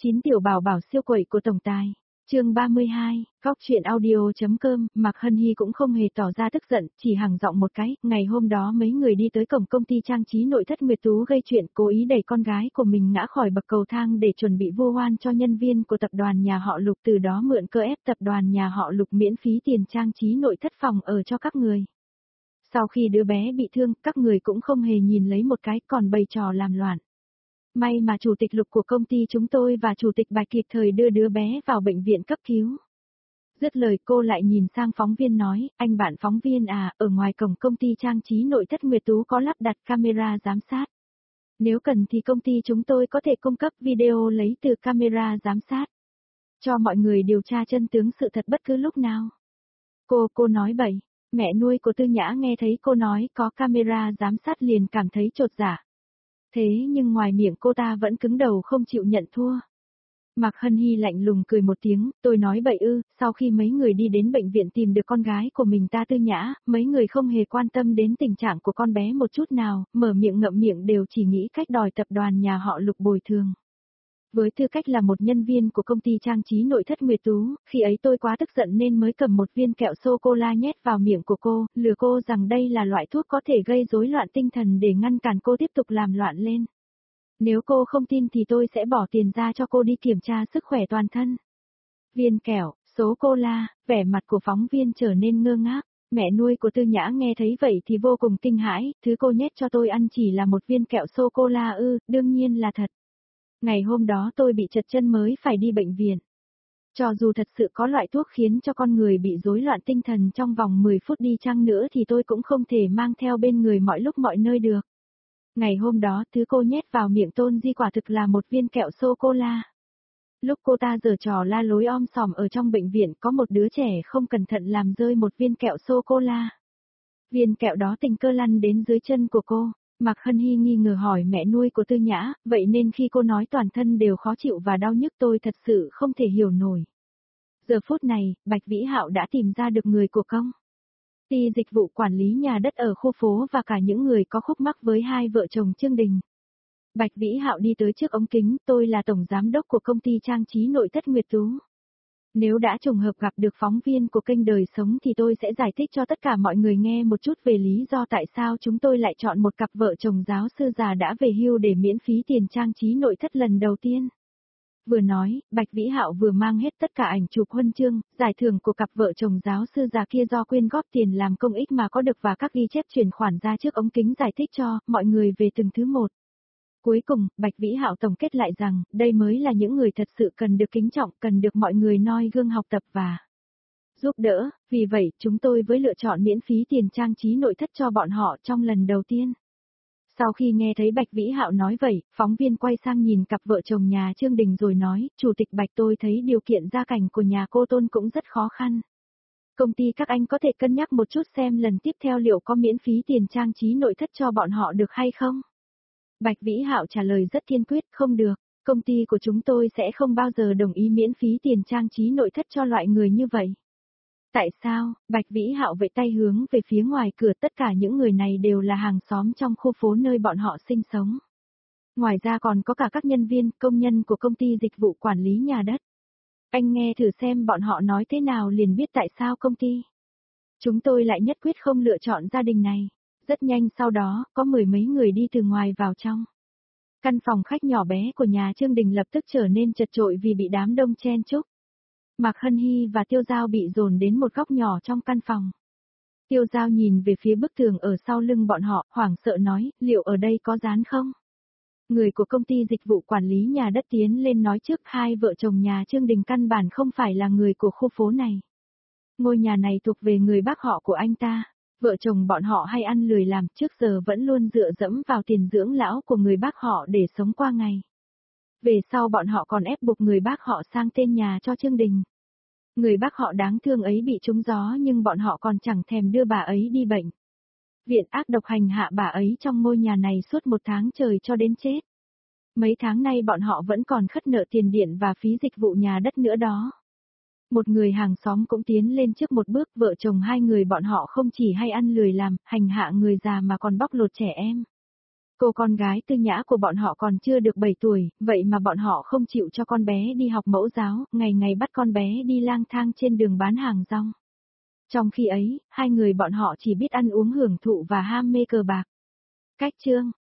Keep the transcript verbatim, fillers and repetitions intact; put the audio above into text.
Chín tiểu bảo bảo siêu quậy của tổng tài. Chương ba mươi hai, Góc truyện audio.com, Mạc Hân Hy cũng không hề tỏ ra tức giận, chỉ hằng giọng một cái, ngày hôm đó mấy người đi tới cổng công ty trang trí nội thất Nguyệt Tú gây chuyện, cố ý đẩy con gái của mình ngã khỏi bậc cầu thang để chuẩn bị vu oan cho nhân viên của tập đoàn nhà họ Lục, từ đó mượn cơ ép tập đoàn nhà họ Lục miễn phí tiền trang trí nội thất phòng ở cho các người. Sau khi đứa bé bị thương, các người cũng không hề nhìn lấy một cái, còn bày trò làm loạn. May mà chủ tịch Lục của công ty chúng tôi và chủ tịch Bạch kịp thời đưa đứa bé vào bệnh viện cấp cứu. Dứt lời cô lại nhìn sang phóng viên nói, anh bạn phóng viên à, ở ngoài cổng công ty trang trí nội thất Nguyệt Tú có lắp đặt camera giám sát. Nếu cần thì công ty chúng tôi có thể cung cấp video lấy từ camera giám sát, cho mọi người điều tra chân tướng sự thật bất cứ lúc nào. Cô, cô nói bậy. Mẹ nuôi của Tư Nhã nghe thấy cô nói có camera giám sát liền cảm thấy chột dạ. Thế nhưng ngoài miệng cô ta vẫn cứng đầu không chịu nhận thua. Mạc Hân Hy lạnh lùng cười một tiếng, tôi nói bậy ư, sau khi mấy người đi đến bệnh viện tìm được con gái của mình ta Tư Nhã, mấy người không hề quan tâm đến tình trạng của con bé một chút nào, mở miệng ngậm miệng đều chỉ nghĩ cách đòi tập đoàn nhà họ Lục bồi thường. Với tư cách là một nhân viên của công ty trang trí nội thất Nguyệt Tú, khi ấy tôi quá tức giận nên mới cầm một viên kẹo sô-cô-la nhét vào miệng của cô, lừa cô rằng đây là loại thuốc có thể gây rối loạn tinh thần để ngăn cản cô tiếp tục làm loạn lên. Nếu cô không tin thì tôi sẽ bỏ tiền ra cho cô đi kiểm tra sức khỏe toàn thân. Viên kẹo, sô-cô-la, vẻ mặt của phóng viên trở nên ngơ ngác. Mẹ nuôi của Tư Nhã nghe thấy vậy thì vô cùng kinh hãi, thứ cô nhét cho tôi ăn chỉ là một viên kẹo sô-cô-la ư, đương nhiên là thật. Ngày hôm đó tôi bị trật chân mới phải đi bệnh viện. Cho dù thật sự có loại thuốc khiến cho con người bị rối loạn tinh thần trong vòng mười phút đi chăng nữa thì tôi cũng không thể mang theo bên người mọi lúc mọi nơi được. Ngày hôm đó thứ cô nhét vào miệng Tôn Di quả thực là một viên kẹo sô-cô-la. Lúc cô ta giở trò la lối om sòm ở trong bệnh viện có một đứa trẻ không cẩn thận làm rơi một viên kẹo sô-cô-la. Viên kẹo đó tình cờ lăn đến dưới chân của cô. Mạc Hân Hy nghi ngờ hỏi mẹ nuôi của Tư Nhã, vậy nên khi cô nói toàn thân đều khó chịu và đau nhức tôi thật sự không thể hiểu nổi. Giờ phút này, Bạch Vĩ Hạo đã tìm ra được người của công ty dịch vụ quản lý nhà đất ở khu phố và cả những người có khúc mắc với hai vợ chồng Trương Đình. Bạch Vĩ Hạo đi tới trước ống kính, tôi là tổng giám đốc của công ty trang trí nội thất Nguyệt Tú. Nếu đã trùng hợp gặp được phóng viên của kênh Đời Sống thì tôi sẽ giải thích cho tất cả mọi người nghe một chút về lý do tại sao chúng tôi lại chọn một cặp vợ chồng giáo sư già đã về hưu để miễn phí tiền trang trí nội thất lần đầu tiên. Vừa nói, Bạch Vĩ Hạo vừa mang hết tất cả ảnh chụp huân chương, giải thưởng của cặp vợ chồng giáo sư già kia do quyên góp tiền làm công ích mà có được và các ghi chép chuyển khoản ra trước ống kính giải thích cho mọi người về từng thứ một. Cuối cùng, Bạch Vĩ Hạo tổng kết lại rằng, đây mới là những người thật sự cần được kính trọng, cần được mọi người noi gương học tập và giúp đỡ, vì vậy, chúng tôi với lựa chọn miễn phí tiền trang trí nội thất cho bọn họ trong lần đầu tiên. Sau khi nghe thấy Bạch Vĩ Hạo nói vậy, phóng viên quay sang nhìn cặp vợ chồng nhà Trương Đình rồi nói, Chủ tịch Bạch tôi thấy điều kiện gia cảnh của nhà cô Tôn cũng rất khó khăn. Công ty các anh có thể cân nhắc một chút xem lần tiếp theo liệu có miễn phí tiền trang trí nội thất cho bọn họ được hay không? Bạch Vĩ Hạo trả lời rất kiên quyết, không được, công ty của chúng tôi sẽ không bao giờ đồng ý miễn phí tiền trang trí nội thất cho loại người như vậy. Tại sao? Bạch Vĩ Hạo vẫy tay hướng về phía ngoài cửa, tất cả những người này đều là hàng xóm trong khu phố nơi bọn họ sinh sống. Ngoài ra còn có cả các nhân viên, công nhân của công ty dịch vụ quản lý nhà đất. Anh nghe thử xem bọn họ nói thế nào liền biết tại sao công ty chúng tôi lại nhất quyết không lựa chọn gia đình này. Rất nhanh sau đó, có mười mấy người đi từ ngoài vào trong. Căn phòng khách nhỏ bé của nhà Trương Đình lập tức trở nên chật chội vì bị đám đông chen chúc. Mạc Hân Hy và Tiêu Giao bị dồn đến một góc nhỏ trong căn phòng. Tiêu Giao nhìn về phía bức tường ở sau lưng bọn họ, hoảng sợ nói, liệu ở đây có dán không? Người của công ty dịch vụ quản lý nhà đất tiến lên nói trước hai vợ chồng nhà Trương Đình căn bản không phải là người của khu phố này. Ngôi nhà này thuộc về người bác họ của anh ta. Vợ chồng bọn họ hay ăn lười làm, trước giờ vẫn luôn dựa dẫm vào tiền dưỡng lão của người bác họ để sống qua ngày. Về sau bọn họ còn ép buộc người bác họ sang tên nhà cho Trương Đình. Người bác họ đáng thương ấy bị trúng gió nhưng bọn họ còn chẳng thèm đưa bà ấy đi bệnh viện, ác độc hành hạ bà ấy trong ngôi nhà này suốt một tháng trời cho đến chết. Mấy tháng nay bọn họ vẫn còn khất nợ tiền điện và phí dịch vụ nhà đất nữa đó. Một người hàng xóm cũng tiến lên trước một bước, vợ chồng hai người bọn họ không chỉ hay ăn lười làm, hành hạ người già mà còn bóc lột trẻ em. Cô con gái Tư Nhã của bọn họ còn chưa được bảy tuổi, vậy mà bọn họ không chịu cho con bé đi học mẫu giáo, ngày ngày bắt con bé đi lang thang trên đường bán hàng rong. Trong khi ấy, hai người bọn họ chỉ biết ăn uống hưởng thụ và ham mê cờ bạc. Cách chương